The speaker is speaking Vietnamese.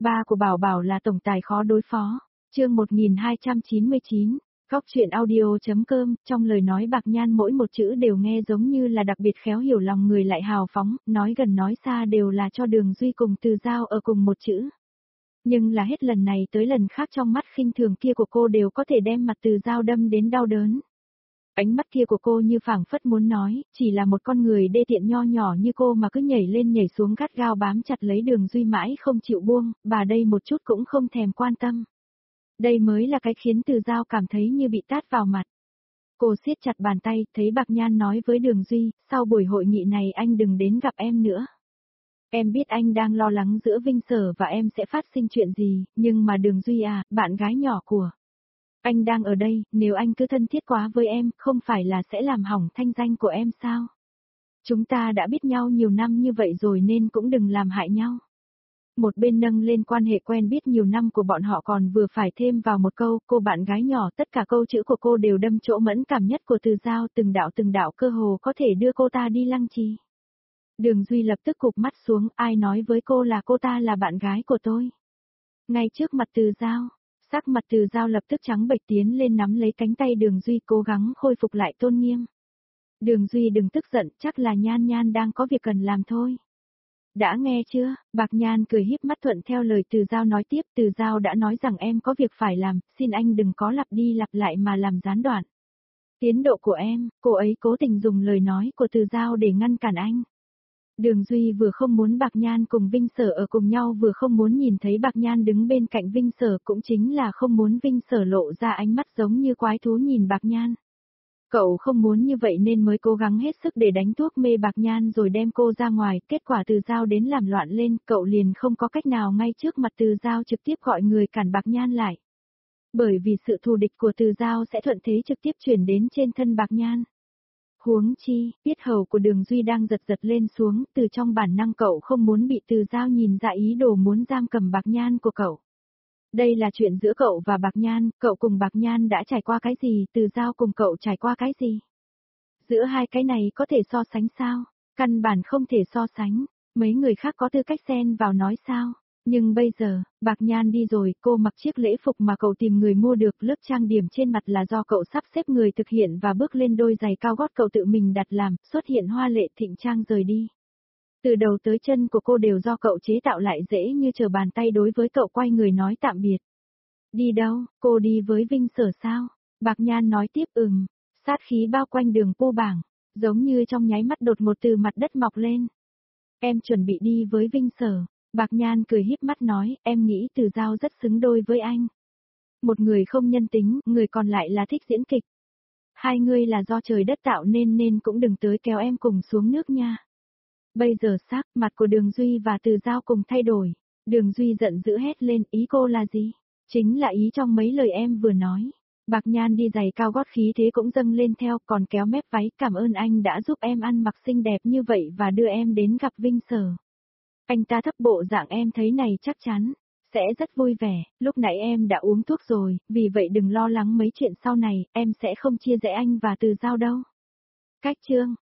Ba của Bảo Bảo là tổng tài khó đối phó. Chương 1299. Góc truyện audio.com, trong lời nói Bạc Nhan mỗi một chữ đều nghe giống như là đặc biệt khéo hiểu lòng người lại hào phóng, nói gần nói xa đều là cho Đường Duy cùng Từ Giao ở cùng một chữ. Nhưng là hết lần này tới lần khác trong mắt khinh thường kia của cô đều có thể đem mặt Từ Giao đâm đến đau đớn. Ánh mắt kia của cô như phảng phất muốn nói, chỉ là một con người đê tiện nho nhỏ như cô mà cứ nhảy lên nhảy xuống gắt gao bám chặt lấy Đường Duy mãi không chịu buông, bà đây một chút cũng không thèm quan tâm. Đây mới là cái khiến Từ Giao cảm thấy như bị tát vào mặt. Cô siết chặt bàn tay, thấy Bạc Nhan nói với Đường Duy, sau buổi hội nghị này anh đừng đến gặp em nữa. Em biết anh đang lo lắng giữa Vinh Sở và em sẽ phát sinh chuyện gì, nhưng mà Đường Duy à, bạn gái nhỏ của anh đang ở đây, nếu anh cứ thân thiết quá với em, không phải là sẽ làm hỏng thanh danh của em sao? Chúng ta đã biết nhau nhiều năm như vậy rồi nên cũng đừng làm hại nhau. Một bên nâng lên quan hệ quen biết nhiều năm của bọn họ còn vừa phải thêm vào một câu, cô bạn gái nhỏ, tất cả câu chữ của cô đều đâm chỗ mẫn cảm nhất của Từ Giao, từng đạo cơ hồ có thể đưa cô ta đi lăng trì. Đường Duy lập tức cụp mắt xuống, ai nói với cô là cô ta là bạn gái của tôi? Ngay trước mặt Từ Giao, sắc mặt Từ Giao lập tức trắng bệch tiến lên nắm lấy cánh tay Đường Duy cố gắng khôi phục lại tôn nghiêm. Đường Duy đừng tức giận, chắc là Nhan Nhan đang có việc cần làm thôi. Đã nghe chưa? Bạc Nhan cười híp mắt thuận theo lời Từ Giao nói tiếp, Từ Giao đã nói rằng em có việc phải làm, xin anh đừng có lặp đi lặp lại mà làm gián đoạn tiến độ của em. Cô ấy cố tình dùng lời nói của Từ Giao để ngăn cản anh. Đường Duy vừa không muốn Bạc Nhan cùng Vinh Sở ở cùng nhau vừa không muốn nhìn thấy Bạc Nhan đứng bên cạnh Vinh Sở, cũng chính là không muốn Vinh Sở lộ ra ánh mắt giống như quái thú nhìn Bạc Nhan. Cậu không muốn như vậy nên mới cố gắng hết sức để đánh thuốc mê Bạc Nhan rồi đem cô ra ngoài, kết quả Từ Giao đến làm loạn lên, cậu liền không có cách nào ngay trước mặt Từ Giao trực tiếp gọi người cản Bạc Nhan lại. Bởi vì sự thù địch của Từ Giao sẽ thuận thế trực tiếp chuyển đến trên thân Bạc Nhan. Huống chi, yết hầu của Đường Duy đang giật lên xuống, từ trong bản năng cậu không muốn bị Từ Giao nhìn ra ý đồ muốn giam cầm Bạc Nhan của cậu. Đây là chuyện giữa cậu và Bạc Nhan, cậu cùng Bạc Nhan đã trải qua cái gì, Từ Giao cùng cậu trải qua cái gì? Giữa hai cái này có thể so sánh sao? Căn bản không thể so sánh, mấy người khác có tư cách xen vào nói sao? Nhưng bây giờ, Bạc Nhan đi rồi, cô mặc chiếc lễ phục mà cậu tìm người mua được, lớp trang điểm trên mặt là do cậu sắp xếp người thực hiện và bước lên đôi giày cao gót cậu tự mình đặt làm, xuất hiện hoa lệ thịnh trang rời đi. Từ đầu tới chân của cô đều do cậu chế tạo lại dễ như trở bàn tay đối với cậu quay người nói tạm biệt. Đi đâu, cô đi với Vinh Sở sao? Bạc Nhan nói tiếp sát khí bao quanh Đường Phu Bảng, giống như trong nháy mắt đột ngột từ mặt đất mọc lên. Em chuẩn bị đi với Vinh Sở. Bạc Nhan cười híp mắt nói, em nghĩ Từ Giao rất xứng đôi với anh. Một người không nhân tính, người còn lại là thích diễn kịch. Hai người là do trời đất tạo nên cũng đừng tới kéo em cùng xuống nước nha. Bây giờ sắc mặt của Đường Duy và Từ Giao cùng thay đổi. Đường Duy giận dữ hét lên, ý cô là gì? Chính là ý trong mấy lời em vừa nói. Bạc Nhan đi giày cao gót khí thế cũng dâng lên theo, còn kéo mép váy, cảm ơn anh đã giúp em ăn mặc xinh đẹp như vậy và đưa em đến gặp Vinh Sở. Anh ta thấp bộ dạng em thấy này chắc chắn sẽ rất vui vẻ, lúc nãy em đã uống thuốc rồi, vì vậy đừng lo lắng mấy chuyện sau này, em sẽ không chia rẽ anh và Từ Giao đâu. Cách chương